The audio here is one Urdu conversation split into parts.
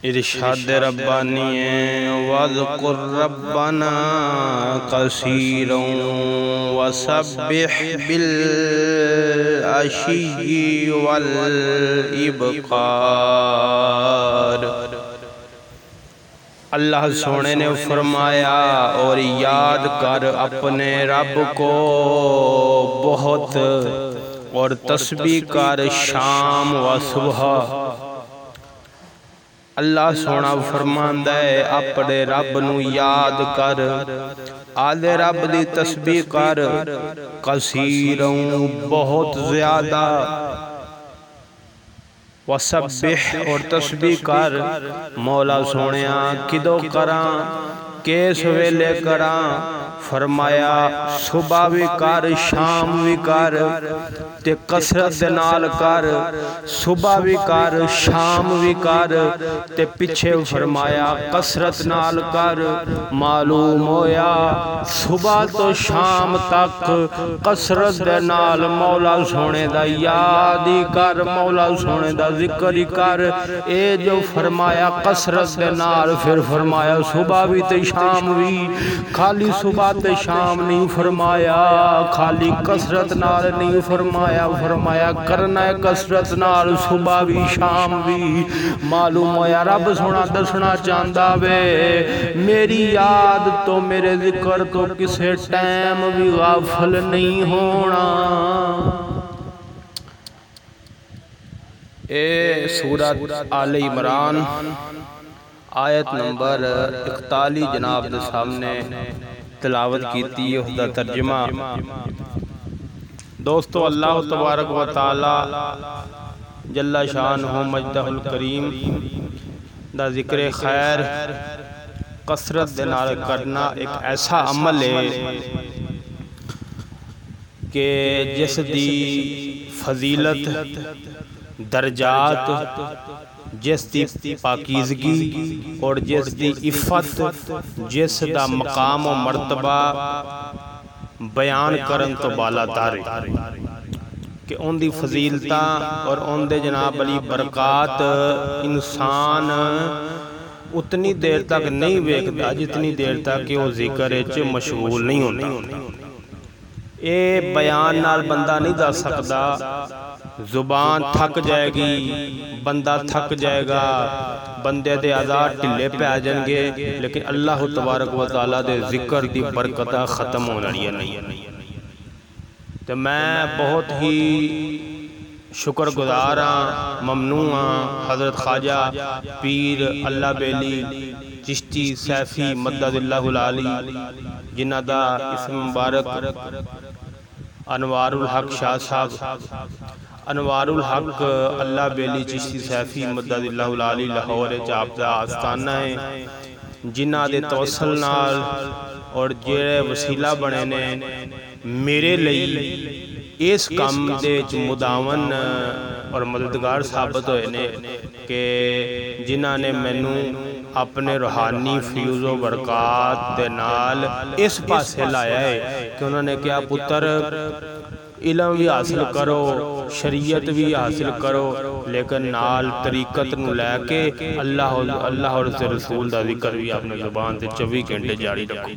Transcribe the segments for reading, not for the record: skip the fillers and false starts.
ارشاد ربانی وَاذْكُرْ رَبَّنَا كَثِيرًا وَسَبِّحْ بِالْعَشِيِّ وَالْإِبْكَارِ۔ اللہ سونے نے فرمایا اور یاد کر اپنے رب کو بہت اور تسبیح کر شام و صبح۔ اللہ سونا فرماندا ہے اپنے رب نو یاد کر، آدھے رب دی تسبیح کر، کثیروں بہت زیادہ، وسبح اور تسبیح کر۔ مولا سونیا کدو کراں کس ویلے کراں؟ فرمایا صبح بھی کر شام بھی کر تے کثرت دے نال کر، صبح بھی کر شام بھی کر تے پیچھے فرمایا کثرت نال کر۔ معلوم ہویا صبح تو شام تک کثرت دے نال مولا سونے دا یاد ہی کر، مولا سونے دا ذکر ہی کر۔ اے جو فرمایا کثرت دے نال، پھر فرمایا صبح بھی تے شام بھی، خالی صبح تے شام نہیں فرمایا، خالی کثرت نال نہیں فرمایا، فرمایا کرنا ہے کثرت نال صبح بھی شام بھی۔ معلوم ہویا رب سونا دسنا چاہندا وے میری یاد تو میرے ذکر تو کسے ٹائم بھی غافل نہیں ہونا۔ اے سورۃ آل عمران آیت نمبر 41 جناب دے سامنے تلاوت کیتی ہے، اس دا ترجمہ۔ دوستو اللہ تبارک و تعالی جل شانہ مجدہ الکریم دا ذکر خیر کثرت دے نال کرنا ایک ایسا عمل ہے کہ جس دی فضیلت، درجات، جس دی پاکیزگی اور جس دی عفت، جس دا مقام و مرتبہ بیان کرن تو بالا تارے کہ ان دی فضیلتاں اور ان دے جناب علی برکات انسان اتنی دیر تک نہیں ویکھدا جتنی دیر تک کہ وہ ذکر وچ مشغول نہیں ہوتا۔ اے بیان نال بندہ نہیں دس سکدا، زبان تھک جائے گی، بندہ تھک جائے گا، بندے دے اعضاء ٹھلے پہ آ جائیں گے، لیکن اللہ تبارک و تعالیٰ دے ذکر دی برکتہ ختم ہونا نہیں۔ تو میں بہت ہی شکر گزار ہاں، ممنون ہاں حضرت خواجہ پیر اللہ بیلی چشتی سیفی مدد اللہ العالی جنہ دا اسم مبارک انوار الحق شاہ صاحب، انوار الحق اللہ بیلی چشتی سیفی مدد اللہ العالی لاہور چاپ دا آستانہ ہے، جنہ دے توسل نال اور جڑے وسیلہ بنے نے میرے لئی اس کام دے مداون اور مددگار ثابت ہوئے نے کہ جنہ نے مینوں اپنے روحانی فیوز و برکات دے نال اس پاسے لایا ہے کہ انہوں نے کہا پتر علم بھی حاصل کرو، شریعت بھی حاصل کرو، لیکن نال طریقت نو لے کے اللہ اور اس رسول دا ذکر بھی اپنے زبان تے 24 گھنٹے جاری رکھو۔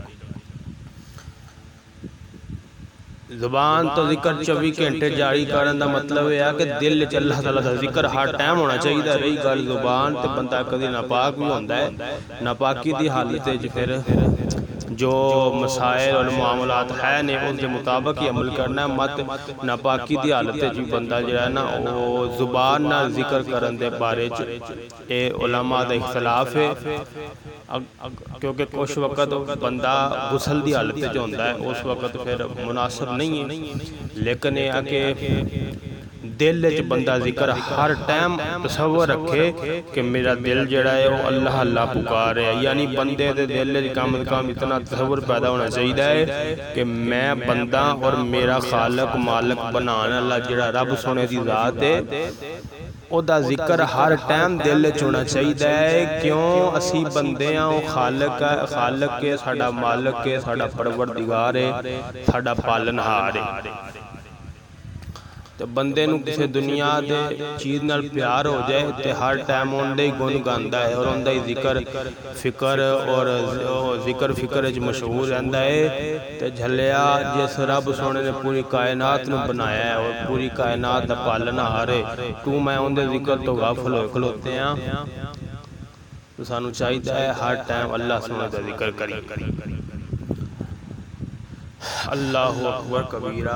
زبان تو ذکر 24 گھنٹے جاری کرن دا مطلب ہے کہ دل وچ اللہ تعالیٰ دا ذکر ہر ٹائم ہونا چاہیے۔ رہی گل زبان تے بندہ کدی ناپاک بھی ہوندا ہے، ناپاکی دی حالت وچ پھر جو مسائل اور معاملات ہے نے اس کے مطابق ہی عمل کرنا ہے، مت ناپاکی دی حالت جو بندہ جو ہے نا وہ زبان نہ ذکر کرن دے بارے اے علماء دا اختلاف ہے، کیونکہ کچھ وقت بندہ غسل دی حالت جو ہوتا ہے اس وقت پھر مناسب نہیں ہے، لیکن یہ کہ دل وچ بندہ ذکر ہر ٹائم تصور رکھے کہ میرا دل جڑا ہے وہ اللہ اللہ پکار ہے، یعنی بندے دے دل وچ کم از کم اتنا تصور پیدا ہونا چاہیے کہ میں بندہ اور میرا خالق مالک بنان اللہ جڑا رب سونے دی ذات ہے او دا ذکر ہر ٹائم دل وچ ہونا چاہیے۔ کیوں اسی بندے ہاں، وہ خالق ہے، ساڈا مالک ہے، ساڈا پروردگار ہے، ساڈا پالنہار ہے۔ تو تو بندے نو کسی دنیا دے چیز نال پیار ہو جائے تے ہر ٹائم اندے ہی گن گاندا ہے اور اندے ہی ذکر فکر وچ مشغول رہندا ہے تے جھلیا جس رب سونے نے پوری کائنات نو بنایا ہے اور پوری کائنات دا پالنا ہارے تو میں اندے ذکر تو غافل ہوئے کھلوتے ہیں تو سانو چاہیے ہے ہر ٹائم اللہ سونے دا ذکر کری اللہ اکبر کبیرہ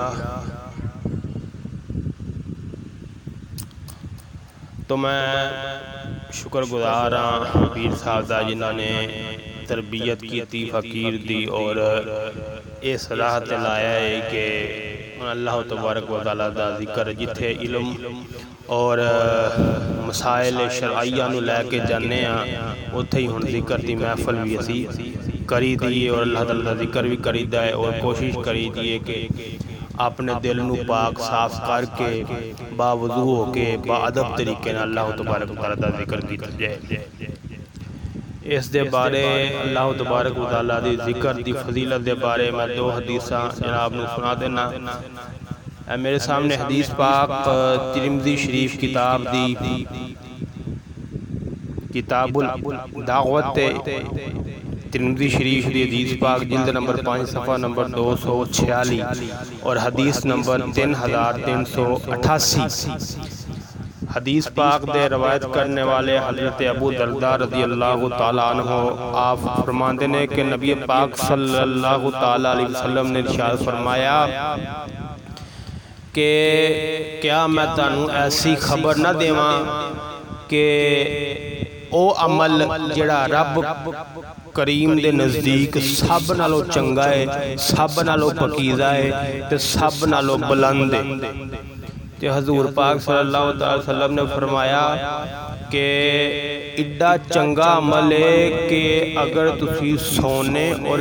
تو میں شکر گزار ہاں پیر صاحب دا جنہاں نے تربیت کی تھی فقیر دی اور اس راہ تے لایا ہے کہ اللہ تبارک و تعالیٰ دا ذکر جتھے علم اور مسائل شرعیہ نو لے کے جانے ہیں اتھے ہی ہن ذکر دی محفل بھی اسی کری دیئے اور اللہ تعالیٰ دا ذکر بھی کری دائے اور کوشش کری دیئے کہ اپنے دل نو پاک صاف کر کے باوضو ہو کے با ادب طریقے نہ اللہ تبارک و تعالیٰ دا ذکر کی جائے اس دے بارے اللہ تبارک و تعالیٰ دی ذکر دی فضیلت دے بارے میں دو حدیثاں جناب نے سنا دینا میرے سامنے حدیث پاک ترمذی شریف کتاب دی کتاب الدعوت ترمذی شریف دی حدیث پاک جلد نمبر 5 صفحہ نمبر 246 اور حدیث نمبر 3388 حدیث پاک دے روایت کرنے والے حضرت ابو درداء رضی اللہ تعالیٰ عنہ آپ فرماندے نے کہ نبی پاک صلی اللہ تعالیٰ علیہ وسلم نے ارشاد فرمایا کہ کیا میں تانوں ایسی خبر نہ دیواں کہ او عمل جڑا رب کریم دے نزدیک سب نالو چنگا ہے سب نالو پکیزہ ہے تے سب نالو بلند ہے تے حضور پاک صلی اللہ علیہ وسلم نے فرمایا کہ اڈا چنگا عمل ہے کہ اگر تسی سونے اور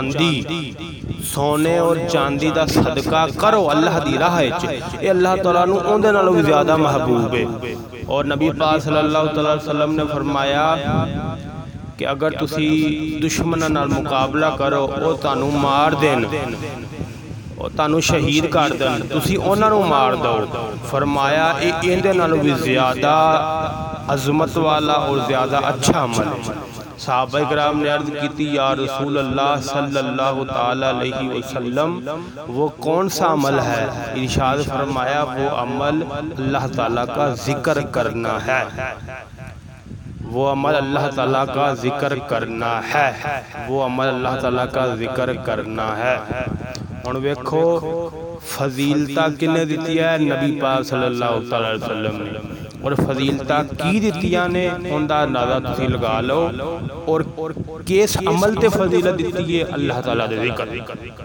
چاندی دا صدقہ کرو اللہ دی راہ وچ اے اللہ تعالیٰ نو اون دے نالوں بھی زیادہ محبوب ہے اور نبی پاک صلی اللہ علیہ وسلم نے فرمایا کہ اگر تسی دشمناں نال مقابلہ کرو او تانوں مار دین او تانوں شہید کر دین تسی انہاں نوں مار دو فرمایا اے ایندے نالوں بھی زیادہ عظمت والا اور زیادہ اچھا عمل ہے صحابہ کرام نے عرض کی تھی یا رسول اللہ صلی اللہ تعالیٰ علیہ وسلم وہ کون سا عمل ہے ارشاد فرمایا وہ عمل اللہ تعالیٰ کا ذکر کرنا ہے وہ عمل اللہ تعالیٰ کا ذکر کرنا ہے وہ عمل اللہ تعالیٰ کا ذکر کرنا ہے اور ویکھو فضیلتہ کنے دیتی ہے نبی پاک صلی اللہ علیہ وسلم نے اور فضیلتہ کی دیتیاں نے اندہ اندازہ تسی لگا لو اور کیس عمل تے فضیلت دیتی ہے اللہ تعالیٰ دے ذکر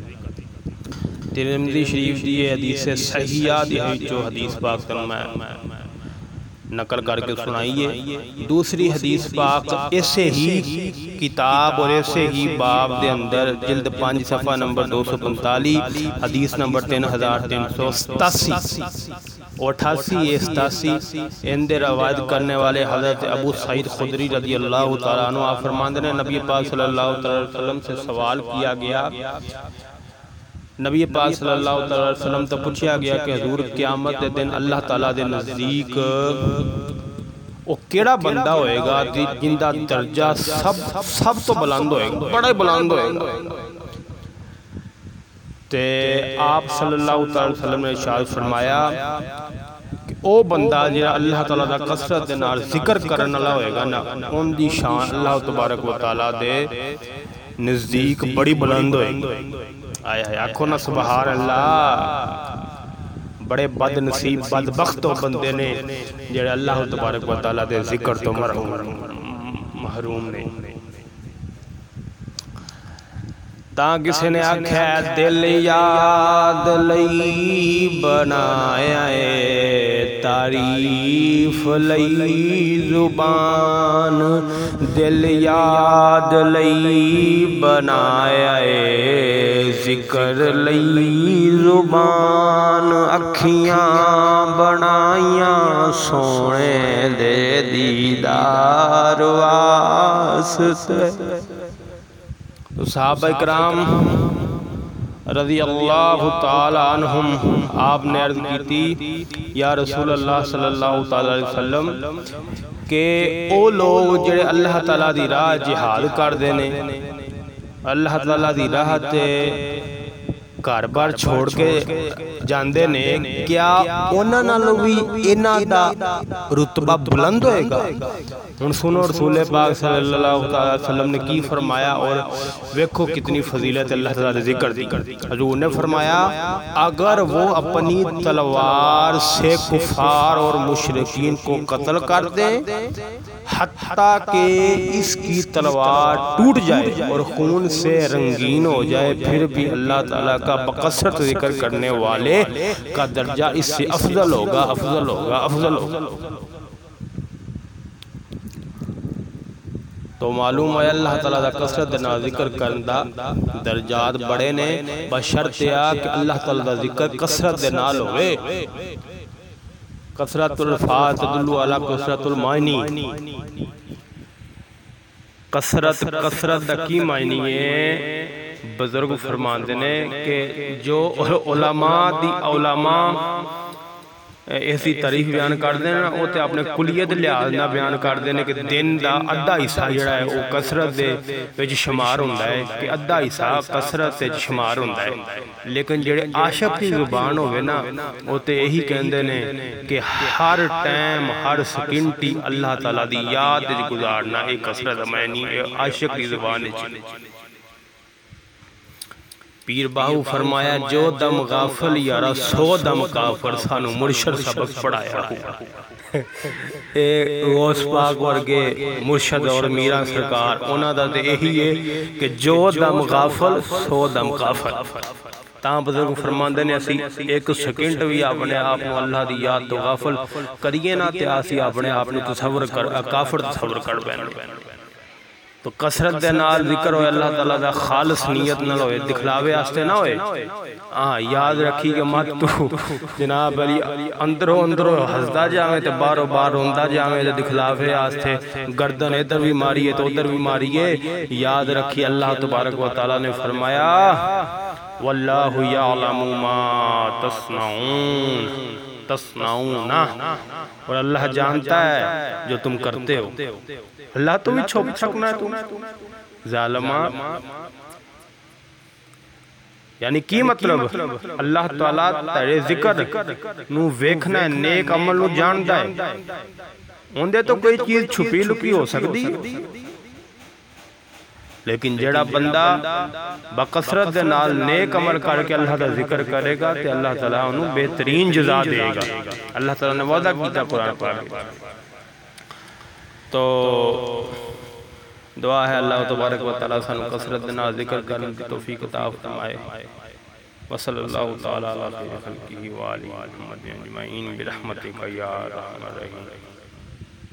ترمذی شریف دی حدیث صحیحہ دی جو حدیث پاک تن میں نقل کر کے سنائیے دوسری حدیث پاک ایسے ہی کتاب اور ایسے ہی باب دے اندر جلد 5 صفحہ نمبر 245 حدیث نمبر 3387 اور 88 ان دے روایت کرنے والے حضرت ابو سعید خدری رضی اللہ تعالیٰ عنہ آپ فرماندے نے نبی پاک صلی اللہ علیہ وسلم سے سوال کیا گیا نبی پاک صلی اللہ علیہ وسلم تو پوچھا گیا کہ حضور قیامت دے دن اللہ تعالیٰ دے نزدیک وہ کیڑا بندہ ہوئے گا جن دا درجہ سب تو بلند ہوئے گا بڑا بلند ہوئے گا تے آپ صلی اللہ علیہ وسلم نے ارشاد فرمایا کہ او بندہ جنہا اللہ تعالیٰ دا کثرت دے نال ذکر کرن والا ہوئے گا نا ان دی شان اللہ تبارک و تعالیٰ دے نزدیک بڑی بلند ہوئے گی آئے آئے آنکھوں نا سبحان اللہ بڑے بد نصیب بدبخت و بندے نے جڑے اللہ تبارک و تعالیٰ دے ذکر تو محروم نے تاں کسی نے آکھا دل یاد لئی بنایا ہے تعریف لئی زبان دل یاد لئی بنایا ہے ذکر لئی زبان اکھیاں بنائیاں سونے دے دیدار واسطے تو صحابہ اکرام رضی اللہ تعالی عنہم آپ نے عرض کی تھی یا رسول اللہ صلی اللہ تعالی علیہ وسلم کہ او لوگ جڑے اللہ تعالیٰ دی راہ جہاد کر دینے اللہ تعالیٰ دی راہ تے گھر بار چھوڑ کے جاندے نے کیا انہاں نالوں بھی انہاں دا رتبہ بلند ہوئے گا؟ ہن سنو رسول پاک صلی اللہ علیہ وسلم نے کی فرمایا اور ویکھو کتنی فضیلت اللہ تعالیٰ نے ذکر دی۔ حضور نے فرمایا اگر وہ اپنی تلوار سے کفار اور مشرکین کو قتل کر دیں حتیٰ کہ اس کی تلوار ٹوٹ جائے اور خون سے رنگین ہو جائے، پھر بھی اللہ تعالیٰ کا بکثرت ذکر کرنے والے کا درجہ اس سے افضل ہوگا افضل ہوگا افضل ہوگا۔ تو معلوم ہے اللہ تعالیٰ دا کثرت نہ ذکر کرنا درجات بڑے نے، بشرط یہ کہ اللہ تعالیٰ دا ذکر کثرت دے نال ہوئے۔ کثرت الفاظ تدل علی کثرت المعانی، کثرت دا کی معنی ہے؟ بزرگ فرماندے نے کہ جو علماء دی علماء ایسی تعریف بیان کر دینا وہ تے اپنے کلیت لحاظ نہ بیان کر دینے کہ دن دا ادھا حصہ جڑا ہے وہ کثرت دے وچ شمار ہوندا ہے کہ ادھا حصہ کثرت وچ شمار ہوندا ہے، لیکن جڑے عاشق دی زبان ہوئے نا وہ تے یہی کہندے نے کہ ہر ٹائم ہر سکنٹی اللہ تعالیٰ دی یاد وچ گزارنا ایک کثرت معنی عاشق دی زبان وچ۔ پیر باہو فرمایا جو دم غافل یارا 100 دم کافر، سانو مرشد سبق پڑھایا ہوا اے غوث پاک ورگے مرشد اور میران سرکار انہاں دا تے یہی ہے کہ جو دم غافل 100 دم کافر۔ تاں بزرگ فرماندے نے اسی ایک سیکنڈ بھی اپنے آپ کو اللہ دی یاد تو غافل کریے نہ تے اسی اپنے آپ کو تصور کر کافر تصور کر بیٹھے۔ تو کثرت دے نال ذکر ہوئے اللہ تعالیٰ دا خالص نیت نہ ہوئے، دکھلاوے آستے نہ ہوئے۔ یاد رکھی کہ مت تو جناب علی اندروں ہزدہ جاویں تے باروں بار ہوندہ جاویں تے دکھلاوے آستے، گردن ادھر بھی ماریے تو ادھر بھی ماریے۔ یاد رکھی اللہ تبارک و تعالیٰ نے فرمایا واللہ یعلم ما تصنعون، اور اللہ جانتا ہے جو تم کرتے ہو۔ اللہ تو بھی چھوپ سکنا ہے تم ظالمہ، یعنی کی مطلب اللہ تعالیٰ تیرے ذکر نو ویکھنا ہے، نیک عمل نو جانتا ہے، اندے تو کوئی چیز چھپی لکی ہو سکتی، لیکن جڑا بندہ بکثرت دے نال نیک عمل کر کے اللہ دا ذکر کرے گا تے اللہ تعالیٰ انہوں بہترین جزا دے گا۔ اللہ تعالیٰ نے وعدہ کیتا قرآن پاک۔ تو دعا ہے اللہ تبارک و تعالیٰ سانو کثرت دے نال ذکر کرنے کی توفیق عطا فرمائے۔ وصلی اللہ تعالیٰ علیہ خلقہ وآلہ محمد اجمعین برحمتک یا ارحم الراحمین۔